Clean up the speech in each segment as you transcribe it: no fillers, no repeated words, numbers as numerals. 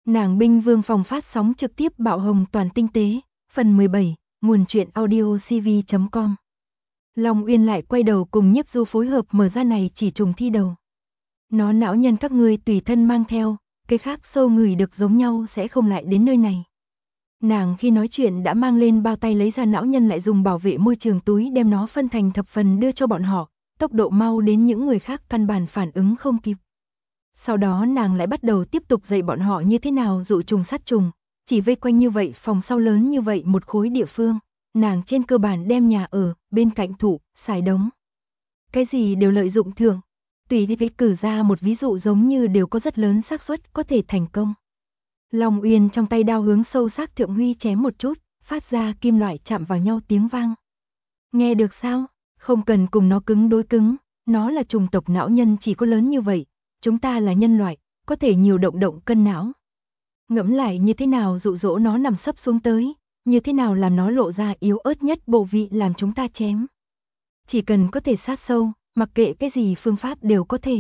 Nàng binh vương phòng phát sóng trực tiếp bạo hồng toàn tinh tế, phần 17, nguồn truyện audio cv.com. Long Uyên lại quay đầu cùng Nhiếp Du phối hợp mở ra này chỉ trùng thi đầu. Nó não nhân các ngươi tùy thân mang theo, cái khác sâu người được giống nhau sẽ không lại đến nơi này. Nàng khi nói chuyện đã mang lên bao tay lấy ra não nhân lại dùng bảo vệ môi trường túi đem nó phân thành thập phần đưa cho bọn họ, tốc độ mau đến những người khác căn bản phản ứng không kịp. Sau đó nàng lại bắt đầu tiếp tục dạy bọn họ như thế nào dụ trùng sát trùng, chỉ vây quanh như vậy phòng sau lớn như vậy một khối địa phương, nàng trên cơ bản đem nhà ở, bên cạnh thủ, xài đống. Cái gì đều lợi dụng thường, tùy đi cử ra một ví dụ giống như đều có rất lớn xác suất có thể thành công. Long Uyên trong tay đao hướng sâu xác Thượng Huy chém một chút, phát ra kim loại chạm vào nhau tiếng vang. Nghe được sao? Không cần cùng nó cứng đối cứng, nó là trùng tộc não nhân chỉ có lớn như vậy. Chúng ta là nhân loại, có thể nhiều động động cân não. Ngẫm lại như thế nào dụ dỗ nó nằm sấp xuống tới, như thế nào làm nó lộ ra yếu ớt nhất bộ vị làm chúng ta chém. Chỉ cần có thể sát sâu, mặc kệ cái gì phương pháp đều có thể.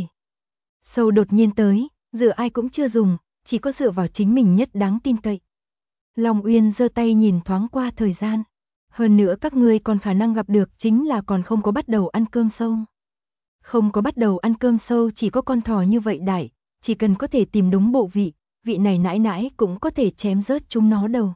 Sâu đột nhiên tới, dựa ai cũng chưa dùng, chỉ có dựa vào chính mình nhất đáng tin cậy. Long Uyên giơ tay nhìn thoáng qua thời gian. Hơn nữa các ngươi còn khả năng gặp được chính là còn không có bắt đầu ăn cơm sâu. Không có bắt đầu ăn cơm sâu chỉ có con thỏ như vậy đại, chỉ cần có thể tìm đúng bộ vị, vị này nãi nãi cũng có thể chém rớt chúng nó đầu.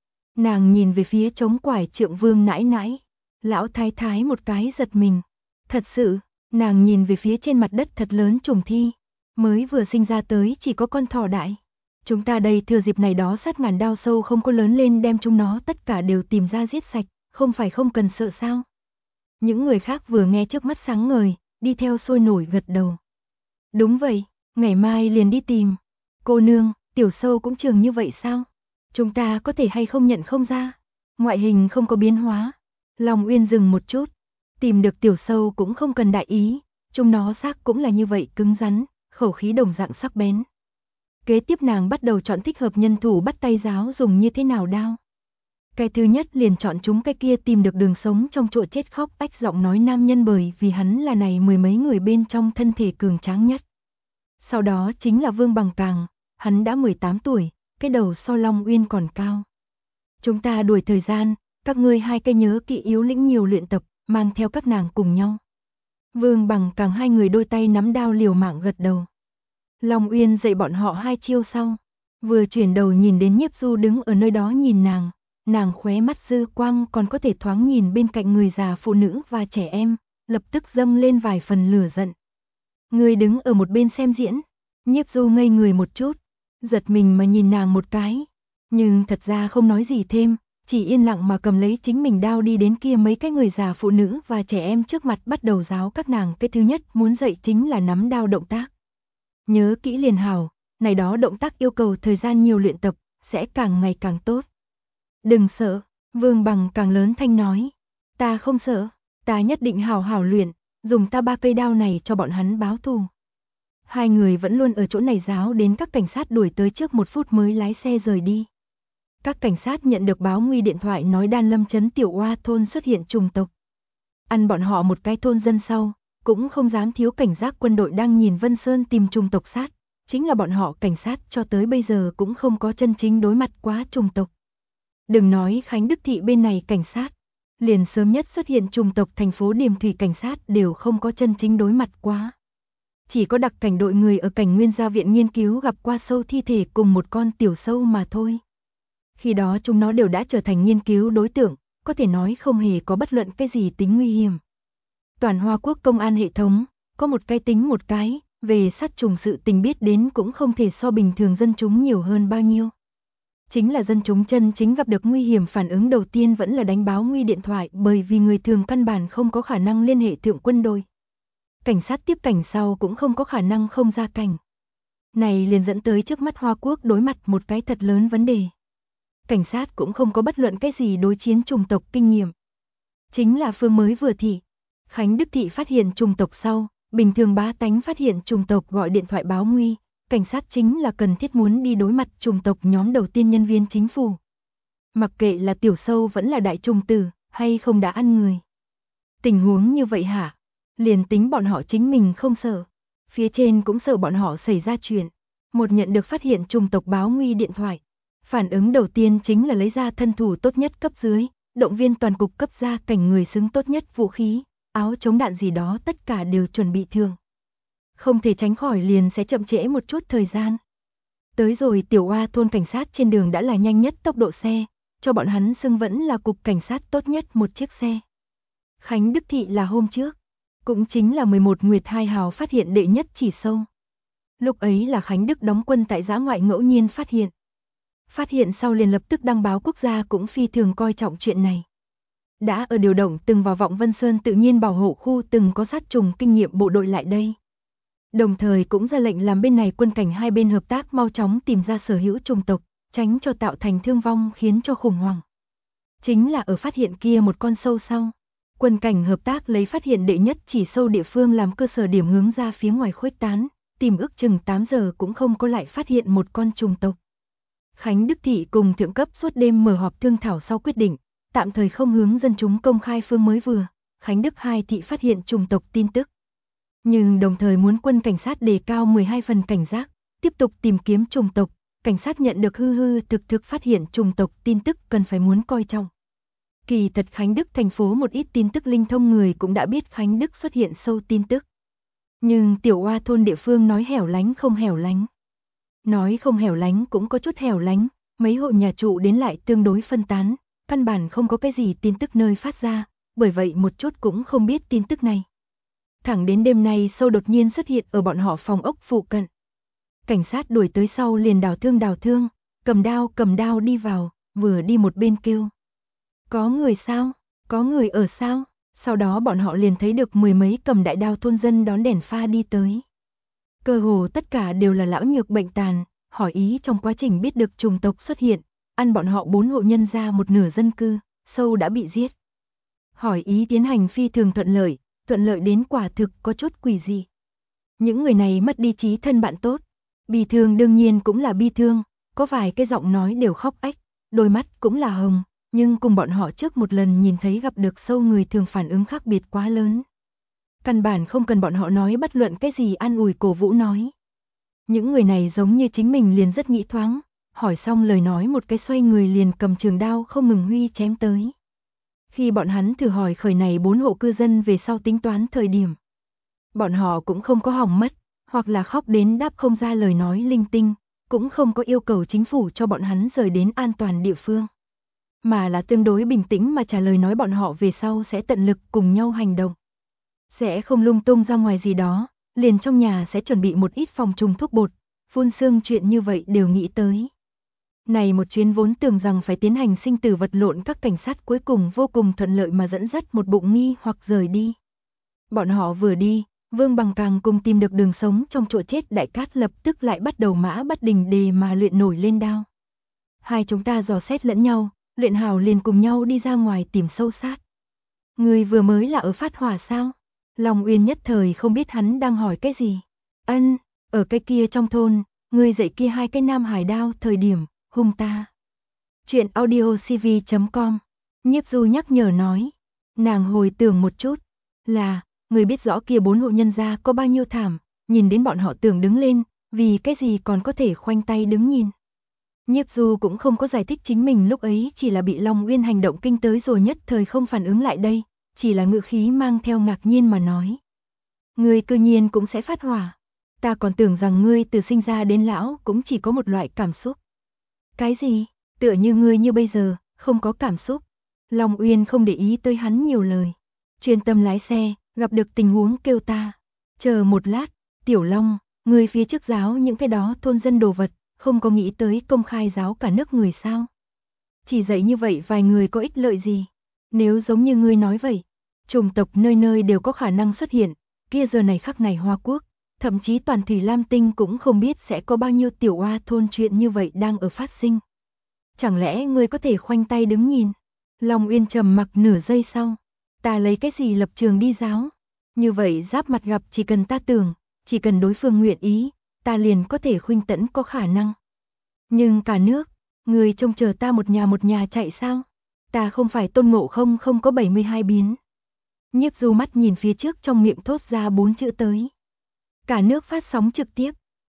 Nàng nhìn về phía trống quải Trượng Vương nãi nãi, lão thái thái một cái giật mình. Thật sự, nàng nhìn về phía trên mặt đất thật lớn trùng thi, mới vừa sinh ra tới chỉ có con thỏ đại. Chúng ta đây thừa dịp này đó sát ngàn đao sâu không có lớn lên đem chúng nó tất cả đều tìm ra giết sạch, không phải không cần sợ sao. Những người khác vừa nghe trước mắt sáng ngời, đi theo sôi nổi gật đầu. Đúng vậy, ngày mai liền đi tìm. Cô nương, tiểu sâu cũng trường như vậy sao? Chúng ta có thể hay không nhận không ra? Ngoại hình không có biến hóa. Long Uyên dừng một chút. Tìm được tiểu sâu cũng không cần đại ý. Chúng nó xác cũng là như vậy cứng rắn, khẩu khí đồng dạng sắc bén. Kế tiếp nàng bắt đầu chọn thích hợp nhân thủ bắt tay giáo dùng như thế nào đao. Cái thứ nhất liền chọn chúng cái kia tìm được đường sống trong chỗ chết khóc bách giọng nói nam nhân bởi vì hắn là này mười mấy người bên trong thân thể cường tráng nhất. Sau đó chính là Vương Bằng Càng, hắn đã 18 tuổi, cái đầu so Long Uyên còn cao. Chúng ta đuổi thời gian, các ngươi hai cái nhớ kỹ yếu lĩnh nhiều luyện tập, mang theo các nàng cùng nhau. Vương Bằng Càng hai người đôi tay nắm đao liều mạng gật đầu. Long Uyên dạy bọn họ hai chiêu sau, vừa chuyển đầu nhìn đến Nhiếp Du đứng ở nơi đó nhìn nàng khóe mắt dư quang còn có thể thoáng nhìn bên cạnh người già phụ nữ và trẻ em, lập tức dâng lên vài phần lửa giận. Người đứng ở một bên xem diễn, Nhiếp Du ngây người một chút, giật mình mà nhìn nàng một cái, nhưng thật ra không nói gì thêm, chỉ yên lặng mà cầm lấy chính mình đao đi đến kia mấy cái người già phụ nữ và trẻ em trước mặt bắt đầu giáo các nàng. Cái thứ nhất muốn dạy chính là nắm đao động tác. Nhớ kỹ liền hảo, này đó động tác yêu cầu thời gian nhiều luyện tập, sẽ càng ngày càng tốt. Đừng sợ, Vương Bằng Càng lớn thanh nói. Ta không sợ, ta nhất định hảo hảo luyện, dùng ta 3 cây đao này cho bọn hắn báo thù. Hai người vẫn luôn ở chỗ này giáo đến các cảnh sát đuổi tới trước 1 phút mới lái xe rời đi. Các cảnh sát nhận được báo nguy điện thoại nói Đan Lâm trấn Tiểu Oa thôn xuất hiện trùng tộc. Ăn bọn họ một cái thôn dân sau, cũng không dám thiếu cảnh giác quân đội đang nhìn Vân Sơn tìm trùng tộc sát, chính là bọn họ cảnh sát cho tới bây giờ cũng không có chân chính đối mặt quá trùng tộc. Đừng nói Khánh Đức thị bên này cảnh sát, liền sớm nhất xuất hiện trùng tộc thành phố Điềm Thủy cảnh sát đều không có chân chính đối mặt quá. Chỉ có đặc cảnh đội người ở cảnh Nguyên Gia viện nghiên cứu gặp qua sâu thi thể cùng một con tiểu sâu mà thôi. Khi đó chúng nó đều đã trở thành nghiên cứu đối tượng, có thể nói không hề có bất luận cái gì tính nguy hiểm. Toàn Hoa Quốc công an hệ thống, có một cái tính một cái, về sát trùng sự tình biết đến cũng không thể so bình thường dân chúng nhiều hơn bao nhiêu. Chính là dân chúng chân chính gặp được nguy hiểm phản ứng đầu tiên vẫn là đánh báo nguy điện thoại bởi vì người thường căn bản không có khả năng liên hệ thượng quân đội. Cảnh sát tiếp cảnh sau cũng không có khả năng không ra cảnh. Này liền dẫn tới trước mắt Hoa Quốc đối mặt một cái thật lớn vấn đề. Cảnh sát cũng không có bất luận cái gì đối chiến trùng tộc kinh nghiệm. Chính là phương mới vừa thị. Khánh Đức thị phát hiện trùng tộc sau, bình thường bá tánh phát hiện trùng tộc gọi điện thoại báo nguy, cảnh sát chính là cần thiết muốn đi đối mặt trùng tộc nhóm đầu tiên nhân viên chính phủ. Mặc kệ là tiểu sâu vẫn là đại trùng tử, hay không đã ăn người. Tình huống như vậy hả? Liền tính bọn họ chính mình không sợ, phía trên cũng sợ bọn họ xảy ra chuyện. Một nhận được phát hiện chủng tộc báo nguy điện thoại. Phản ứng đầu tiên chính là lấy ra thân thủ tốt nhất cấp dưới, động viên toàn cục cấp ra cảnh người xứng tốt nhất vũ khí, áo chống đạn gì đó tất cả đều chuẩn bị thường. Không thể tránh khỏi liền sẽ chậm trễ một chút thời gian. Tới rồi Tiểu Oa thôn cảnh sát trên đường đã là nhanh nhất tốc độ xe, cho bọn hắn xưng vẫn là cục cảnh sát tốt nhất một chiếc xe. Khánh Đức Thị là hôm trước, cũng chính là 11 Nguyệt 2 hào phát hiện đệ nhất chỉ sâu. Lúc ấy là Khánh Đức đóng quân tại dã ngoại ngẫu nhiên phát hiện. Phát hiện sau liền lập tức đăng báo quốc gia cũng phi thường coi trọng chuyện này. Đã ở điều động từng vào Vọng Vân Sơn tự nhiên bảo hộ khu từng có sát trùng kinh nghiệm bộ đội lại đây. Đồng thời cũng ra lệnh làm bên này quân cảnh hai bên hợp tác mau chóng tìm ra sở hữu chủng tộc, tránh cho tạo thành thương vong khiến cho khủng hoảng. Chính là ở phát hiện kia một con sâu sau. Quân cảnh hợp tác lấy phát hiện đệ nhất chỉ sâu địa phương làm cơ sở điểm hướng ra phía ngoài khuếch tán, tìm ước chừng 8 giờ cũng không có lại phát hiện một con trùng tộc. Khánh Đức Thị cùng thượng cấp suốt đêm mở họp thương thảo sau quyết định, tạm thời không hướng dân chúng công khai phương mới vừa, Khánh Đức 2 thị phát hiện trùng tộc tin tức. Nhưng đồng thời muốn quân cảnh sát đề cao 12 phần cảnh giác, tiếp tục tìm kiếm trùng tộc, cảnh sát nhận được hư thực phát hiện trùng tộc tin tức cần phải muốn coi trọng. Kỳ thật Khánh Đức thành phố một ít tin tức linh thông người cũng đã biết Khánh Đức xuất hiện sâu tin tức. Nhưng Tiểu Oa thôn địa phương nói hẻo lánh không hẻo lánh. Nói không hẻo lánh cũng có chút hẻo lánh, mấy hộ nhà trụ đến lại tương đối phân tán, căn bản không có cái gì tin tức nơi phát ra, bởi vậy một chút cũng không biết tin tức này. Thẳng đến đêm nay sâu đột nhiên xuất hiện ở bọn họ phòng ốc phụ cận. Cảnh sát đuổi tới sau liền đào thương, cầm đao đi vào, vừa đi một bên kêu. Có người sao? Có người ở sao? Sau đó bọn họ liền thấy được mười mấy cầm đại đao thôn dân đón đèn pha đi tới. Cơ hồ tất cả đều là lão nhược bệnh tàn, hỏi ý trong quá trình biết được trùng tộc xuất hiện, ăn bọn họ 4 hộ nhân ra một nửa dân cư, sâu đã bị giết. Hỏi ý tiến hành phi thường thuận lợi đến quả thực có chút quỷ dị. Những người này mất đi trí thân bạn tốt, bi thương đương nhiên cũng là bi thương, có vài cái giọng nói đều khóc ách, đôi mắt cũng là hồng, nhưng cùng bọn họ trước một lần nhìn thấy gặp được sâu người thường phản ứng khác biệt quá lớn. Căn bản không cần bọn họ nói bất luận cái gì an ủi cổ vũ nói. Những người này giống như chính mình liền rất nghĩ thoáng, hỏi xong lời nói một cái xoay người liền cầm trường đao không ngừng huy chém tới. Khi bọn hắn thử hỏi khởi này 4 hộ cư dân về sau tính toán thời điểm. Bọn họ cũng không có hỏng mất, hoặc là khóc đến đáp không ra lời nói linh tinh, cũng không có yêu cầu chính phủ cho bọn hắn rời đến an toàn địa phương. Mà là tương đối bình tĩnh mà trả lời nói bọn họ về sau sẽ tận lực cùng nhau hành động. Sẽ không lung tung ra ngoài gì đó, liền trong nhà sẽ chuẩn bị một ít phòng trùng thuốc bột, phun sương chuyện như vậy đều nghĩ tới. Này một chuyến vốn tưởng rằng phải tiến hành sinh tử vật lộn các cảnh sát cuối cùng vô cùng thuận lợi mà dẫn dắt một bụng nghi hoặc rời đi. Bọn họ vừa đi, Vương Bằng càng cùng tìm được đường sống trong chỗ chết Đại Cát lập tức lại bắt đầu mã bất đình đề mà luyện nổi lên đao. Hai chúng ta dò xét lẫn nhau, luyện hào liền cùng nhau đi ra ngoài tìm sâu sát. Người vừa mới là ở phát hỏa sao? Long Uyên nhất thời không biết hắn đang hỏi cái gì. Ân, ở cái kia trong thôn, người dạy kia hai cái nam hải đao thời điểm, hung ta. Chuyện audiocv.com. Nhiếp Du nhắc nhở nói. Nàng hồi tưởng một chút. Là, người biết rõ kia 4 hộ nhân gia có bao nhiêu thảm, nhìn đến bọn họ tưởng đứng lên, vì cái gì còn có thể khoanh tay đứng nhìn. Nhiếp Du cũng không có giải thích chính mình lúc ấy chỉ là bị Long Uyên hành động kinh tới rồi nhất thời không phản ứng lại đây, chỉ là ngữ khí mang theo ngạc nhiên mà nói. Ngươi cư nhiên cũng sẽ phát hỏa. Ta còn tưởng rằng ngươi từ sinh ra đến lão cũng chỉ có một loại cảm xúc. Cái gì? Tựa như ngươi như bây giờ, không có cảm xúc. Long Uyên không để ý tới hắn nhiều lời. Chuyên tâm lái xe, gặp được tình huống kêu ta. Chờ một lát, Tiểu Long, ngươi phía trước giáo những cái đó thôn dân đồ vật, không có nghĩ tới công khai giáo cả nước người sao? Chỉ dạy như vậy vài người có ích lợi gì? Nếu giống như ngươi nói vậy, chủng tộc nơi nơi đều có khả năng xuất hiện, kia giờ này khắc này Hoa Quốc, thậm chí toàn Thủy Lam Tinh cũng không biết sẽ có bao nhiêu Tiểu Oa thôn chuyện như vậy đang ở phát sinh. Chẳng lẽ ngươi có thể khoanh tay đứng nhìn? Long Uyên trầm mặc nửa giây sau, ta lấy cái gì lập trường đi giáo? Như vậy giáp mặt gặp chỉ cần ta tưởng, chỉ cần đối phương nguyện ý, ta liền có thể khuynh tẫn có khả năng. Nhưng cả nước, người trông chờ ta một nhà chạy sao? Ta không phải Tôn Ngộ không có 72 biến. Nhiếp Du mắt nhìn phía trước trong miệng thốt ra 4 chữ tới. Cả nước phát sóng trực tiếp.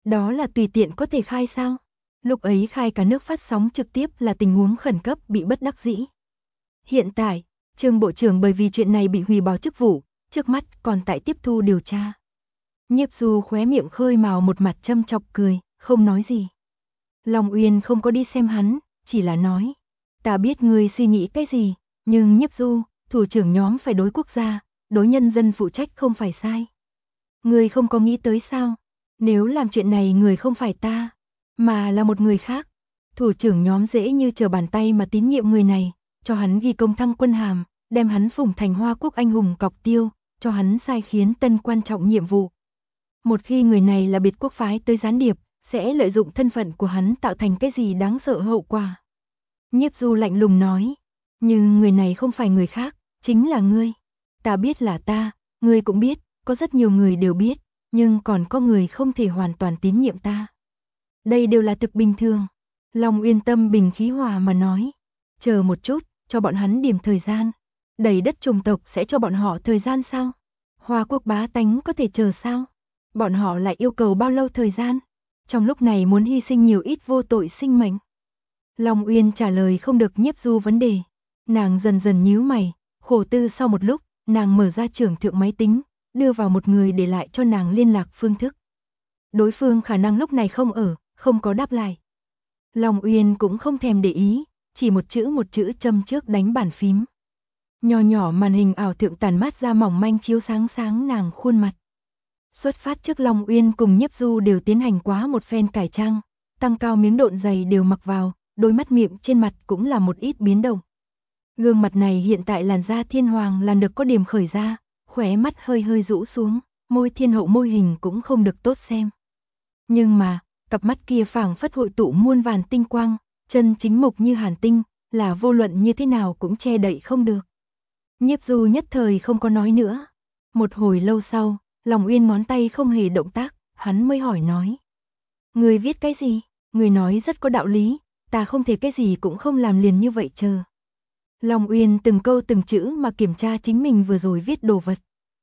Đó là tùy tiện có thể khai sao? Lúc ấy khai cả nước phát sóng trực tiếp là tình huống khẩn cấp bị bất đắc dĩ. Hiện tại, Trương Bộ trưởng bởi vì chuyện này bị hủy bỏ chức vụ, trước mắt còn tại tiếp thu điều tra. Nhiếp Du khóe miệng khơi mào một mặt châm chọc cười, không nói gì. Long Uyên không có đi xem hắn, chỉ là nói. Ta biết ngươi suy nghĩ cái gì, nhưng Nhiếp Du, thủ trưởng nhóm phải đối quốc gia, đối nhân dân phụ trách không phải sai. Ngươi không có nghĩ tới sao? Nếu làm chuyện này người không phải ta, mà là một người khác. Thủ trưởng nhóm dễ như trở bàn tay mà tín nhiệm người này, cho hắn ghi công thăng quân hàm, đem hắn phủng thành Hoa Quốc anh hùng cọc tiêu, cho hắn sai khiến tân quan trọng nhiệm vụ. Một khi người này là biệt quốc phái tới gián điệp, sẽ lợi dụng thân phận của hắn tạo thành cái gì đáng sợ hậu quả. Nhiếp Du lạnh lùng nói, nhưng người này không phải người khác, chính là ngươi. Ta biết là ta, ngươi cũng biết, có rất nhiều người đều biết, nhưng còn có người không thể hoàn toàn tín nhiệm ta. Đây đều là thực bình thường. Long Uyên tâm bình khí hòa mà nói, chờ một chút, cho bọn hắn điểm thời gian. Đầy đất chủng tộc sẽ cho bọn họ thời gian sao? Hoa Quốc bá tánh có thể chờ sao? Bọn họ lại yêu cầu bao lâu thời gian? Trong lúc này muốn hy sinh nhiều ít vô tội sinh mệnh. Long Uyên trả lời không được Nhiếp Du vấn đề. Nàng dần dần nhíu mày, khổ tư sau một lúc, nàng mở ra trưởng thượng máy tính, đưa vào một người để lại cho nàng liên lạc phương thức. Đối phương khả năng lúc này không ở, không có đáp lại. Long Uyên cũng không thèm để ý, chỉ một chữ châm trước đánh bàn phím. Nhỏ nhỏ màn hình ảo thượng tàn mát ra mỏng manh chiếu sáng sáng nàng khuôn mặt. Xuất phát trước Long Uyên cùng Nhiếp Du đều tiến hành quá một phen cải trang, tăng cao miếng độn giày đều mặc vào, đôi mắt miệng trên mặt cũng là một ít biến động. Gương mặt này hiện tại làn da thiên hoàng làm được có điểm khởi ra, khóe mắt hơi hơi rũ xuống, môi thiên hậu môi hình cũng không được tốt xem. Nhưng mà, cặp mắt kia phảng phất hội tụ muôn vàn tinh quang, chân chính mục như hàn tinh, là vô luận như thế nào cũng che đậy không được. Nhiếp Du nhất thời không có nói nữa. Một hồi lâu sau, Long Uyên ngón tay không hề động tác, hắn mới hỏi nói. Người viết cái gì? Người nói rất có đạo lý, ta không thể cái gì cũng không làm liền như vậy chờ. Long Uyên từng câu từng chữ mà kiểm tra chính mình vừa rồi viết đồ vật.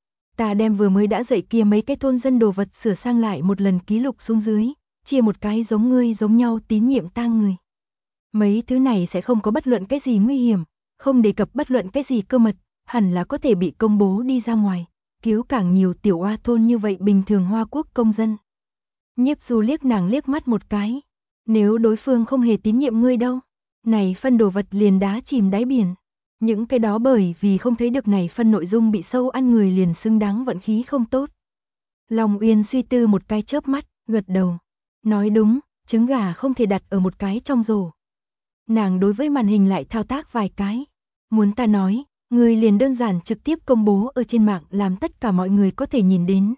Ta đem vừa mới đã dạy kia mấy cái thôn dân đồ vật sửa sang lại một lần ký lục xuống dưới, chia một cái giống ngươi giống nhau tín nhiệm ta người. Mấy thứ này sẽ không có bất luận cái gì nguy hiểm, không đề cập bất luận cái gì cơ mật, hẳn là có thể bị công bố đi ra ngoài, cứu càng nhiều tiểu oa thôn như vậy bình thường Hoa Quốc công dân. Nhiếp Du liếc nàng liếc mắt một cái, nếu đối phương không hề tín nhiệm ngươi đâu, này phân đồ vật liền đá chìm đáy biển. Những cái đó bởi vì không thấy được này phân nội dung bị sâu ăn người liền xứng đáng vận khí không tốt. Long Uyên suy tư một cái chớp mắt, gật đầu. Nói đúng, trứng gà không thể đặt ở một cái trong rổ. Nàng đối với màn hình lại thao tác vài cái. Muốn ta nói, người liền đơn giản trực tiếp công bố ở trên mạng làm tất cả mọi người có thể nhìn đến.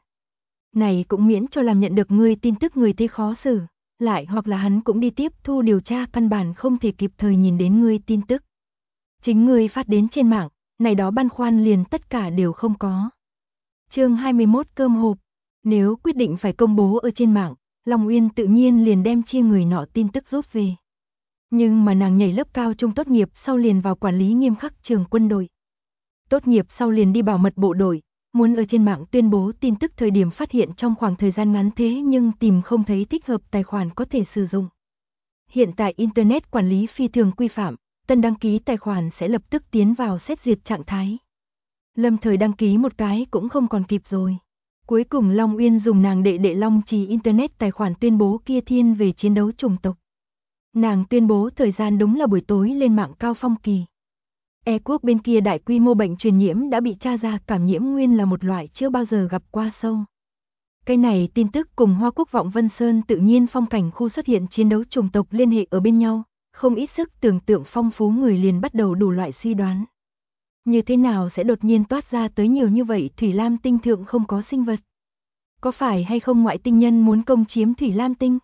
Này cũng miễn cho làm nhận được ngươi tin tức người thấy khó xử. Lại hoặc là hắn cũng đi tiếp thu điều tra căn bản không thể kịp thời nhìn đến ngươi tin tức. Chính ngươi phát đến trên mạng, này đó băn khoăn liền tất cả đều không có. Chương 21 cơm hộp. Nếu quyết định phải công bố ở trên mạng, Long Uyên tự nhiên liền đem chia người nọ tin tức rút về. Nhưng mà nàng nhảy lớp cao trung tốt nghiệp sau liền vào quản lý nghiêm khắc trường quân đội. Tốt nghiệp sau liền đi bảo mật bộ đội, muốn ở trên mạng tuyên bố tin tức thời điểm phát hiện trong khoảng thời gian ngắn thế nhưng tìm không thấy thích hợp tài khoản có thể sử dụng. Hiện tại Internet quản lý phi thường quy phạm, tân đăng ký tài khoản sẽ lập tức tiến vào xét duyệt trạng thái. Lâm thời đăng ký một cái cũng không còn kịp rồi. Cuối cùng Long Uyên dùng nàng đệ Long Trì Internet tài khoản tuyên bố kia thiên về chiến đấu chủng tộc. Nàng tuyên bố thời gian đúng là buổi tối lên mạng cao phong kỳ. Quốc bên kia đại quy mô bệnh truyền nhiễm đã bị tra ra cảm nhiễm nguyên là một loại chưa bao giờ gặp qua sâu. Cái này tin tức cùng Hoa Quốc vọng Vân Sơn tự nhiên phong cảnh khu xuất hiện chiến đấu chủng tộc liên hệ ở bên nhau, không ít sức tưởng tượng phong phú người liền bắt đầu đủ loại suy đoán. Như thế nào sẽ đột nhiên toát ra tới nhiều như vậy Thủy Lam tinh thượng không có sinh vật? Có phải hay không ngoại tinh nhân muốn công chiếm Thủy Lam tinh?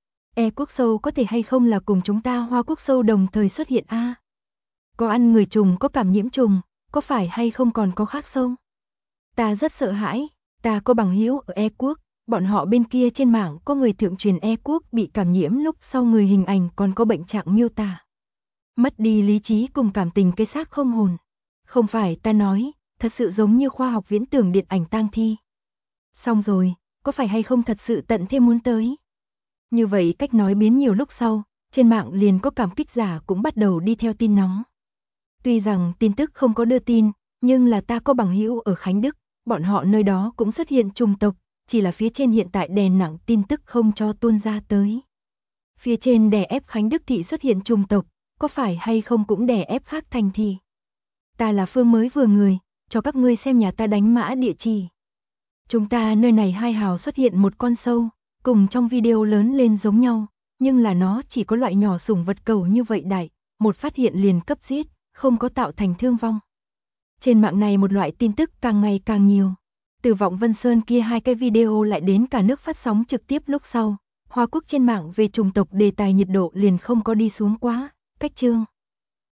Quốc sâu có thể hay không là cùng chúng ta Hoa Quốc sâu đồng thời xuất hiện a? Có ăn người trùng có cảm nhiễm trùng, có phải hay không còn có khác sâu? Ta rất sợ hãi, ta có bằng hữu ở Quốc, bọn họ bên kia trên mạng có người thượng truyền Quốc bị cảm nhiễm lúc sau người hình ảnh còn có bệnh trạng miêu tả. Mất đi lý trí cùng cảm tình cái xác không hồn. Không phải ta nói, thật sự giống như khoa học viễn tưởng điện ảnh tang thi. Xong rồi, có phải hay không thật sự tận thêm muốn tới, Như vậy cách nói biến nhiều lúc sau, trên mạng liền có cảm kích giả cũng bắt đầu đi theo tin nóng. Tuy rằng tin tức không có đưa tin, nhưng là ta có bằng hữu ở Khánh Đức, bọn họ nơi đó cũng xuất hiện trùng tộc, chỉ là phía trên hiện tại đè nặng tin tức không cho tuôn ra tới. Phía trên đè ép Khánh Đức thị xuất hiện trùng tộc, có phải hay không cũng đè ép khác thành thị. Ta là Phương mới vừa người, cho các ngươi xem nhà ta đánh mã địa chỉ. Chúng ta nơi này hai hào xuất hiện một con sâu, cùng trong video lớn lên giống nhau, nhưng là nó chỉ có loại nhỏ sủng vật cầu như vậy đại, một phát hiện liền cấp giết, không có tạo thành thương vong. Trên mạng này một loại tin tức càng ngày càng nhiều. Từ Vọng Vân Sơn kia hai cái video lại đến cả nước phát sóng trực tiếp lúc sau, Hoa Quốc trên mạng về chủng tộc đề tài nhiệt độ liền không có đi xuống quá, cách chương.